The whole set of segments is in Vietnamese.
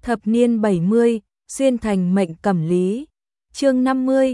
Thập niên 70, xuyên thành mệnh cẩm lý. Chương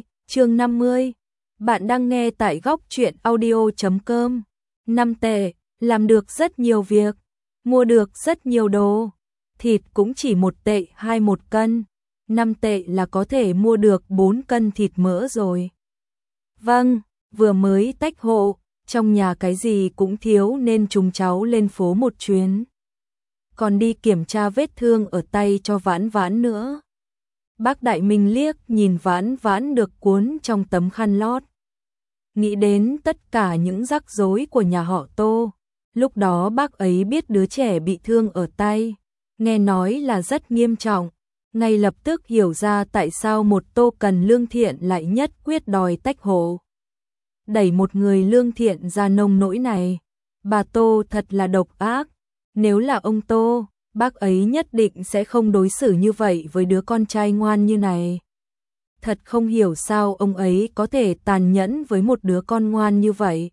50. Bạn đang nghe tại góc truyện audio.com. 5 tệ, làm được rất nhiều việc, mua được rất nhiều đồ. Thịt cũng chỉ 1 tệ 1 cân, 5 tệ là có thể mua được 4 cân thịt mỡ rồi. Vâng, vừa mới tách hộ, trong nhà cái gì cũng thiếu nên chúng cháu lên phố một chuyến. Còn đi kiểm tra vết thương ở tay cho Vãn Vãn nữa. Bác Đại Minh liếc nhìn Vãn Vãn được cuốn trong tấm khăn lót. Nghĩ đến tất cả những rắc rối của nhà họ Tô. Lúc đó bác ấy biết đứa trẻ bị thương ở tay, nghe nói là rất nghiêm trọng, ngay lập tức hiểu ra tại sao một Tô Cần lương thiện lại nhất quyết đòi tách hộ. Đẩy một người lương thiện ra nông nỗi này, bà Tô thật là độc ác. Nếu là ông Tô, bác ấy nhất định sẽ không đối xử như vậy với đứa con trai ngoan như này. Thật không hiểu sao ông ấy có thể tàn nhẫn với một đứa con ngoan như vậy.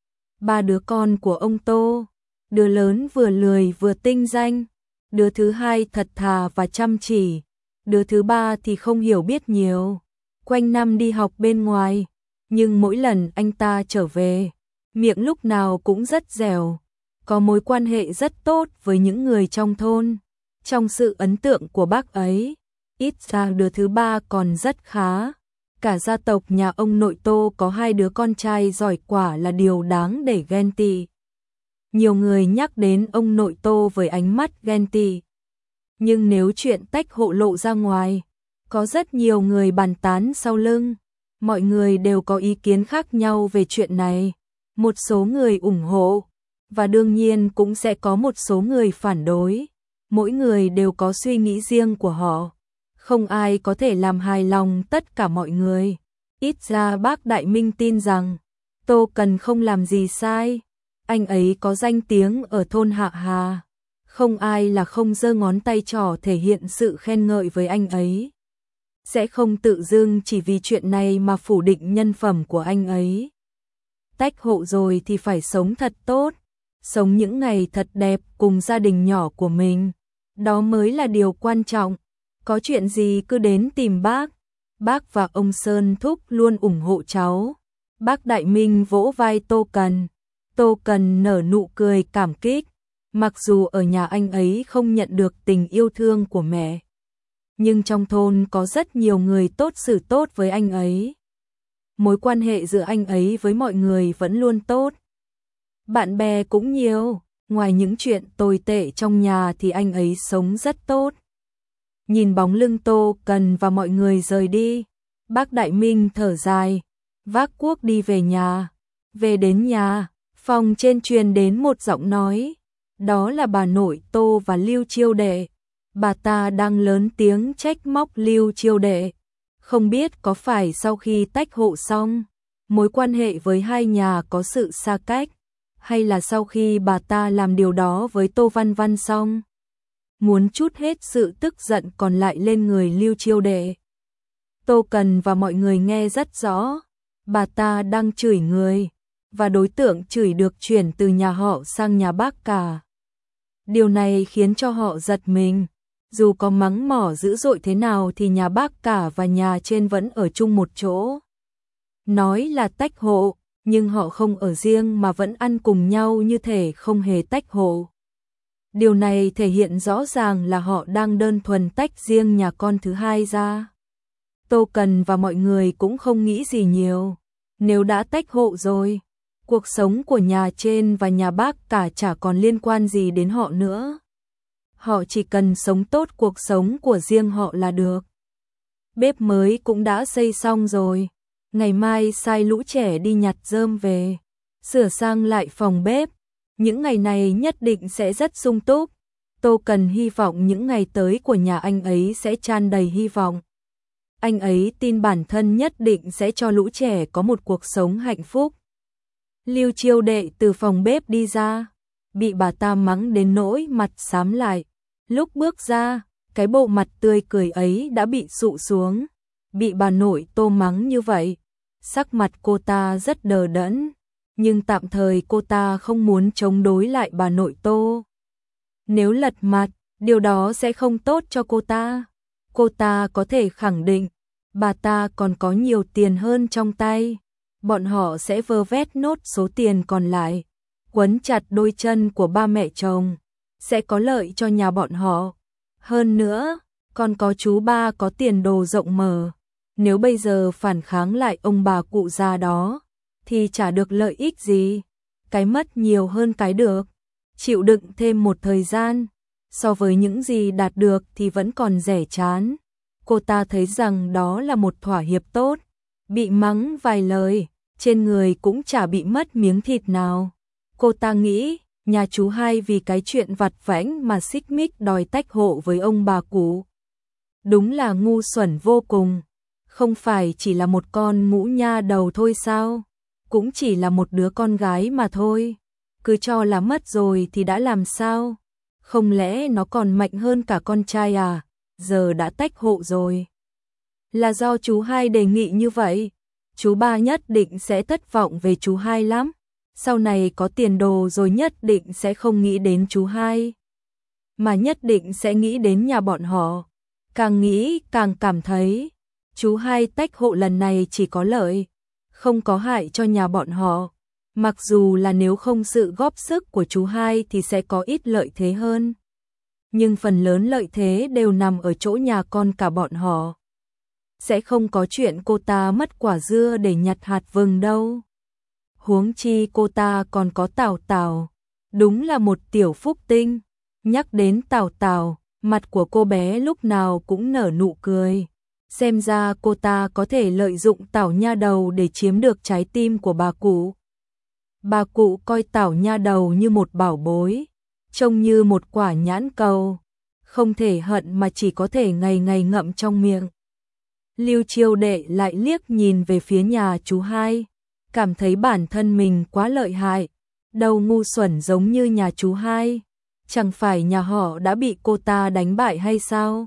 3 đứa con của ông Tô, đứa lớn vừa lười vừa tinh danh, đứa thứ hai thật thà và chăm chỉ, đứa thứ ba thì không hiểu biết nhiều, quanh năm đi học bên ngoài, nhưng mỗi lần anh ta trở về, miệng lúc nào cũng rất dẻo, có mối quan hệ rất tốt với những người trong thôn. Trong sự ấn tượng của bác ấy, ít ra đứa thứ ba còn rất khá. Cả gia tộc nhà ông nội Tô có 2 đứa con trai giỏi quả là điều đáng để ghen tị. Nhiều người nhắc đến ông nội Tô với ánh mắt ghen tị. Nhưng nếu chuyện tách hộ lộ ra ngoài, có rất nhiều người bàn tán sau lưng. Mọi người đều có ý kiến khác nhau về chuyện này. Một số người ủng hộ, và đương nhiên cũng sẽ có một số người phản đối. Mỗi người đều có suy nghĩ riêng của họ. Không ai có thể làm hài lòng tất cả mọi người. Ít ra bác Đại Minh tin rằng Tô Cần không làm gì sai. Anh ấy có danh tiếng ở thôn Hạ Hà. Không ai là không giơ ngón tay trỏ thể hiện sự khen ngợi với anh ấy. Sẽ không tự dưng chỉ vì chuyện này mà phủ định nhân phẩm của anh ấy. Tách hộ rồi thì phải sống thật tốt. Sống những ngày thật đẹp cùng gia đình nhỏ của mình. Đó mới là điều quan trọng. Có chuyện gì cứ đến tìm bác. Bác và ông Sơn Thúc luôn ủng hộ cháu. Bác Đại Minh vỗ vai Tô Cần. Tô Cần nở nụ cười cảm kích. Mặc dù ở nhà anh ấy không nhận được tình yêu thương của mẹ, nhưng trong thôn có rất nhiều người tốt xử tốt với anh ấy. Mối quan hệ giữa anh ấy với mọi người vẫn luôn tốt. Bạn bè cũng nhiều. Ngoài những chuyện tồi tệ trong nhà thì anh ấy sống rất tốt. Nhìn bóng lưng Tô Cần và mọi người rời đi, bác Đại Minh thở dài, vác cuốc đi về nhà. Về đến nhà, phòng trên truyền đến một giọng nói. Đó là bà nội Tô và Lưu Chiêu Đệ. Bà ta đang lớn tiếng trách móc Lưu Chiêu Đệ. Không biết có phải sau khi tách hộ xong, mối quan hệ với hai nhà có sự xa cách, hay là sau khi bà ta làm điều đó với Tô Văn Văn xong, muốn trút hết sự tức giận còn lại lên người Lưu Chiêu Đệ. Tô Cần và mọi người nghe rất rõ, bà ta đang chửi người, và đối tượng chửi được chuyển từ nhà họ sang nhà bác cả. Điều này khiến cho họ giật mình. Dù có mắng mỏ dữ dội thế nào thì nhà bác cả và nhà trên vẫn ở chung một chỗ. Nói là tách hộ, nhưng họ không ở riêng mà vẫn ăn cùng nhau như thể không hề tách hộ. Điều này thể hiện rõ ràng là họ đang đơn thuần tách riêng nhà con thứ hai ra. Tô Cần và mọi người cũng không nghĩ gì nhiều. Nếu đã tách hộ rồi, cuộc sống của nhà trên và nhà bác cả chả còn liên quan gì đến họ nữa. Họ chỉ cần sống tốt cuộc sống của riêng họ là được. Bếp mới cũng đã xây xong rồi. Ngày mai sai lũ trẻ đi nhặt rơm về, sửa sang lại phòng bếp. Những ngày này nhất định sẽ rất sung túc. Tô Cần hy vọng những ngày tới của nhà anh ấy sẽ tràn đầy hy vọng. Anh ấy tin bản thân nhất định sẽ cho lũ trẻ có một cuộc sống hạnh phúc. Lưu Chiêu Đệ từ phòng bếp đi ra, bị bà ta mắng đến nỗi mặt xám lại. Lúc bước ra, cái bộ mặt tươi cười ấy đã bị sụ xuống. Bị bà nội Tô mắng như vậy, sắc mặt cô ta rất đờ đẫn, nhưng tạm thời cô ta không muốn chống đối lại bà nội Tô. Nếu lật mặt, Điều đó sẽ không tốt cho cô ta. Cô ta có thể khẳng định, bà ta còn có nhiều tiền hơn trong tay. Bọn họ sẽ vơ vét nốt số tiền còn lại, quấn chặt đôi chân của ba mẹ chồng, sẽ có lợi cho nhà bọn họ. Hơn nữa, còn có chú ba có tiền đồ rộng mở. Nếu bây giờ phản kháng lại ông bà cụ già đó, thì chả được lợi ích gì. Cái mất nhiều hơn cái được. Chịu đựng thêm một thời gian, so với những gì đạt được thì vẫn còn rẻ chán. Cô ta thấy rằng đó là một thỏa hiệp tốt. Bị mắng vài lời, trên người cũng chả bị mất miếng thịt nào. Cô ta nghĩ, nhà chú hai vì cái chuyện vặt vãnh mà xích mích đòi tách hộ với ông bà cụ. Đúng là ngu xuẩn vô cùng. Không phải chỉ là một con mũ nha đầu thôi sao? Cũng chỉ là một đứa con gái mà thôi. Cứ cho là mất rồi thì đã làm sao? Không lẽ nó còn mạnh hơn cả con trai à? Giờ đã tách hộ rồi. Là do chú hai đề nghị như vậy. Chú ba nhất định sẽ thất vọng về chú hai lắm. Sau này có tiền đồ rồi nhất định sẽ không nghĩ đến chú hai, mà nhất định sẽ nghĩ đến nhà bọn họ. Càng nghĩ càng cảm thấy chú hai tách hộ lần này chỉ có lợi, không có hại cho nhà bọn họ. Mặc dù là nếu không sự góp sức của chú hai thì sẽ có ít lợi thế hơn, nhưng phần lớn lợi thế đều nằm ở chỗ nhà con cả bọn họ. Sẽ không có chuyện cô ta mất quả dưa để nhặt hạt vừng đâu. Huống chi cô ta còn có Tào Tào, đúng là một tiểu phúc tinh. Nhắc đến Tào Tào, mặt của cô bé lúc nào cũng nở nụ cười. Xem ra cô ta có thể lợi dụng Tào nha đầu để chiếm được trái tim của bà cụ. Bà cụ coi Tào nha đầu như một bảo bối, trông như một quả nhãn cầu, không thể hận mà chỉ có thể ngày ngày ngậm trong miệng. Lưu Chiêu Đệ lại liếc nhìn về phía nhà chú hai, cảm thấy bản thân mình quá lợi hại, đâu ngu xuẩn giống như nhà chú hai, chẳng phải nhà họ đã bị cô ta đánh bại hay sao?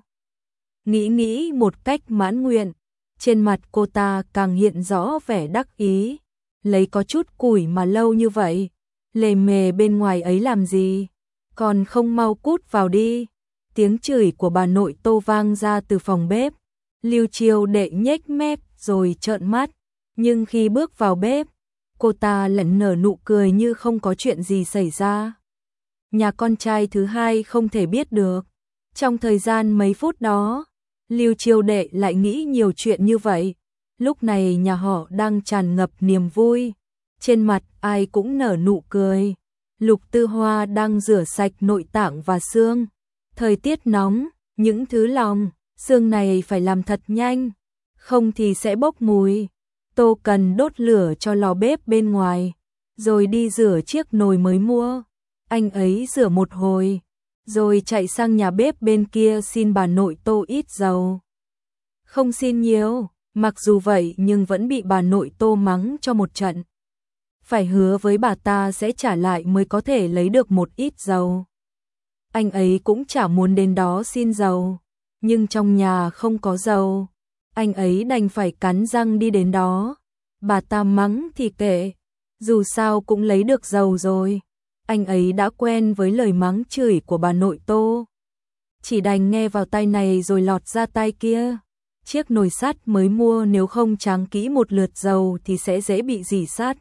Nghĩ một cách mãn nguyện, trên mặt cô ta càng hiện rõ vẻ đắc ý, lấy có chút củi mà lâu như vậy, lề mề bên ngoài ấy làm gì, còn không mau cút vào đi. Tiếng chửi của bà nội Tô vang ra từ phòng bếp. Lưu Chiêu Đệ nhếch mép rồi trợn mắt, nhưng khi bước vào bếp, cô ta lẫn nở nụ cười như không có chuyện gì xảy ra. Nhà con trai thứ hai không thể biết được. Trong thời gian mấy phút đó, Lưu Chiêu Đệ lại nghĩ nhiều chuyện như vậy. Lúc này nhà họ đang tràn ngập niềm vui, trên mặt ai cũng nở nụ cười. Lục Tư Hoa đang rửa sạch nội tạng và xương. Thời tiết nóng, những thứ lòng xương này phải làm thật nhanh, không thì sẽ bốc mùi. Tô Cần đốt lửa cho lò bếp bên ngoài, rồi đi rửa chiếc nồi mới mua. Anh ấy rửa một hồi, rồi chạy sang nhà bếp bên kia xin bà nội Tô ít dầu. Không xin nhiều, mặc dù vậy nhưng vẫn bị bà nội Tô mắng cho một trận. Phải hứa với bà ta sẽ trả lại mới có thể lấy được một ít dầu. Anh ấy cũng chả muốn đến đó xin dầu, nhưng trong nhà không có dầu, anh ấy đành phải cắn răng đi đến đó. Bà ta mắng thì kệ, dù sao cũng lấy được dầu rồi. Anh ấy đã quen với lời mắng chửi của bà nội Tô, chỉ đành nghe vào tai này rồi lọt ra tai kia. Chiếc nồi sắt mới mua nếu không tráng kỹ một lượt dầu thì sẽ dễ bị rỉ sắt.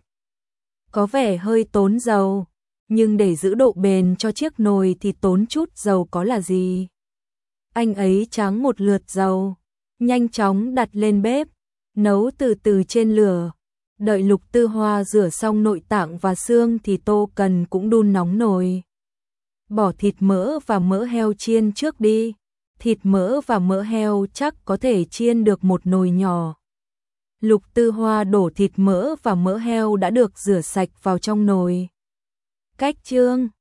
Có vẻ hơi tốn dầu, nhưng để giữ độ bền cho chiếc nồi thì tốn chút dầu có là gì. Anh ấy tráng một lượt dầu, nhanh chóng đặt lên bếp, nấu từ từ trên lửa. Đợi Lục Tư Hoa rửa xong nội tạng và xương thì Tô Cần cũng đun nóng nồi. Bỏ thịt mỡ và mỡ heo chiên trước đi. Thịt mỡ và mỡ heo chắc có thể chiên được một nồi nhỏ. Lục Tư Hoa đổ thịt mỡ và mỡ heo đã được rửa sạch vào trong nồi. Cách chương